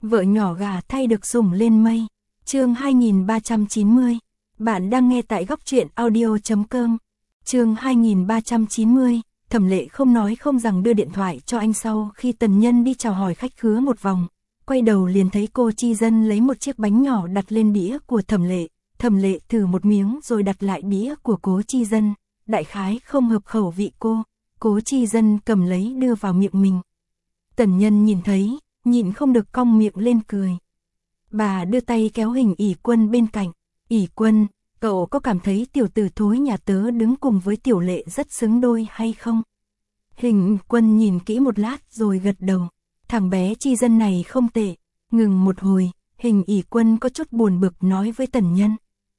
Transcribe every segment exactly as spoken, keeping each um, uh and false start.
Vợ nhỏ gà thay được sủng lên mây. Chương hai nghìn ba trăm chín mươi. Bạn đang nghe tại góc truyện audio chấm com. Chương hai nghìn ba trăm chín mươi. Thẩm Lệ không nói không rằng đưa điện thoại cho anh sau khi Tần Nhân đi chào hỏi khách khứa một vòng, quay đầu liền thấy cô Chi Dân lấy một chiếc bánh nhỏ đặt lên đĩa của Thẩm Lệ. Thẩm Lệ thử một miếng rồi đặt lại đĩa của Cố Chi Dân, đại khái không hợp khẩu vị cô. Cố Chi Dân cầm lấy đưa vào miệng mình. Tần Nhân nhìn thấy, nhịn không được cong miệng lên cười. Bà đưa tay kéo Hình ỷ Quân bên cạnh. ỷ Quân, cậu có cảm thấy tiểu tử thối nhà tớ đứng cùng với Tiểu Lệ rất xứng đôi hay không? Hình Quân nhìn kỹ một lát rồi gật đầu. Thằng bé Chi Dân này không tệ. Ngừng một hồi, Hình ỷ Quân có chút buồn bực nói với Tần Nhân.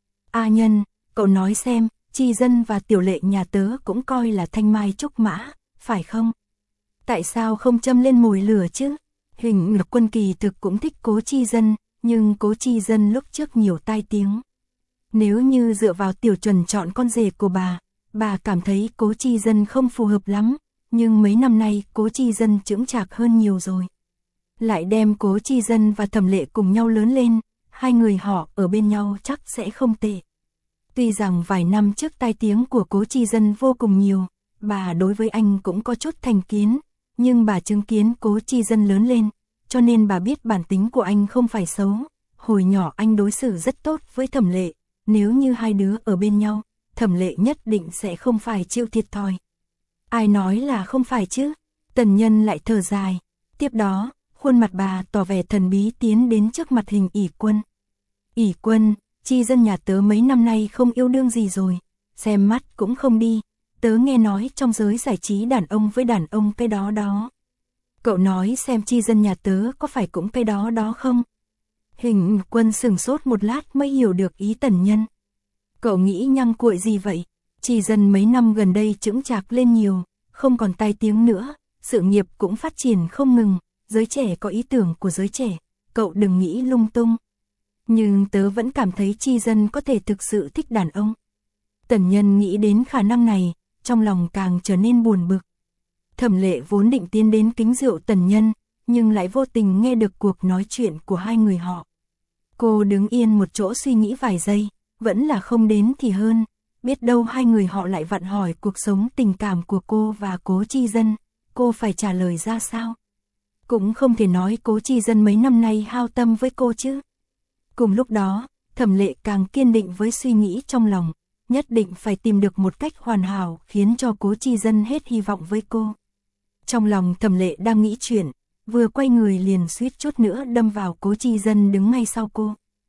A Nhân, cậu nói xem, Chi Dân và Tiểu Lệ nhà tớ cũng coi là thanh mai trúc mã, phải không? Tại sao không châm lên mồi lửa chứ? Hình Quân kỳ thực cũng thích Cố Chi Dân, nhưng Cố Chi Dân lúc trước nhiều tai tiếng. Nếu như dựa vào Tiểu Chuẩn chọn con rể của bà, bà cảm thấy Cố Chi Dân không phù hợp lắm, nhưng mấy năm nay Cố Chi Dân chững chạc hơn nhiều rồi. Lại đem Cố Chi Dân và Thẩm Lệ cùng nhau lớn lên, hai người họ ở bên nhau chắc sẽ không tệ. Tuy rằng vài năm trước tai tiếng của Cố Chi Dân vô cùng nhiều, bà đối với anh cũng có chút thành kiến, nhưng bà chứng kiến Cố Chi Dân lớn lên, cho nên bà biết bản tính của anh không phải xấu. Hồi nhỏ anh đối xử rất tốt với Thẩm Lệ, nếu như hai đứa ở bên nhau, Thẩm Lệ nhất định sẽ không phải chịu thiệt thòi. Ai nói là không phải chứ? Tần Nhân lại thở dài. Tiếp đó, khuôn mặt bà tỏ vẻ thần bí tiến đến trước mặt Hình ỷ Quân. ỷ Quân, Chi Dân nhà tớ mấy năm nay không yêu đương gì rồi, xem mắt cũng không đi. Tớ nghe nói trong giới giải trí đàn ông với đàn ông cái đó đó. Cậu nói xem Chi Dân nhà tớ có phải cũng cái đó đó không? Hình Quân sửng sốt một lát mới hiểu được ý Tần Nhân. Cậu nghĩ nhăng cuội gì vậy? Chi Dân mấy năm gần đây chững chạc lên nhiều, không còn tai tiếng nữa, sự nghiệp cũng phát triển không ngừng, giới trẻ có ý tưởng của giới trẻ, cậu đừng nghĩ lung tung. Nhưng tớ vẫn cảm thấy Chi Dân có thể thực sự thích đàn ông. Tần Nhân nghĩ đến khả năng này, trong lòng càng trở nên buồn bực. Thẩm Lệ vốn định tiến đến kính rượu Tần Nhân, nhưng lại vô tình nghe được cuộc nói chuyện của hai người họ. Cô đứng yên một chỗ suy nghĩ vài giây, vẫn là không đến thì hơn, biết đâu hai người họ lại vặn hỏi cuộc sống tình cảm của cô và Cố Chi Dân, cô phải trả lời ra sao? Cũng không thể nói Cố Chi Dân mấy năm nay hao tâm với cô chứ. Cùng lúc đó, Thẩm Lệ càng kiên định với suy nghĩ trong lòng, nhất định phải tìm được một cách hoàn hảo khiến cho Cố Chi Dân hết hy vọng với cô. Trong lòng Thẩm Lệ đang nghĩ chuyện, vừa quay người liền suýt chút nữa đâm vào Cố Chi Dân đứng ngay sau cô.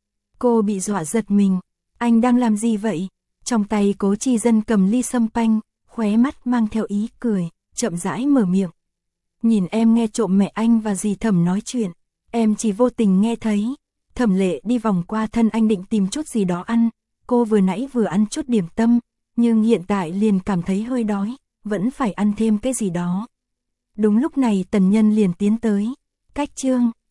Cô bị dọa giật mình, anh đang làm gì vậy? Trong tay Cố Chi Dân cầm ly sâm panh, khóe mắt mang theo ý cười, chậm rãi mở miệng. Nhìn em nghe trộm mẹ anh và dì Thẩm nói chuyện, em chỉ vô tình nghe thấy. Thẩm Lệ đi vòng qua thân anh định tìm chút gì đó ăn, cô vừa nãy vừa ăn chút điểm tâm, nhưng hiện tại liền cảm thấy hơi đói, vẫn phải ăn thêm cái gì đó. Đúng lúc này Tần Nhân liền tiến tới. Cách Trương,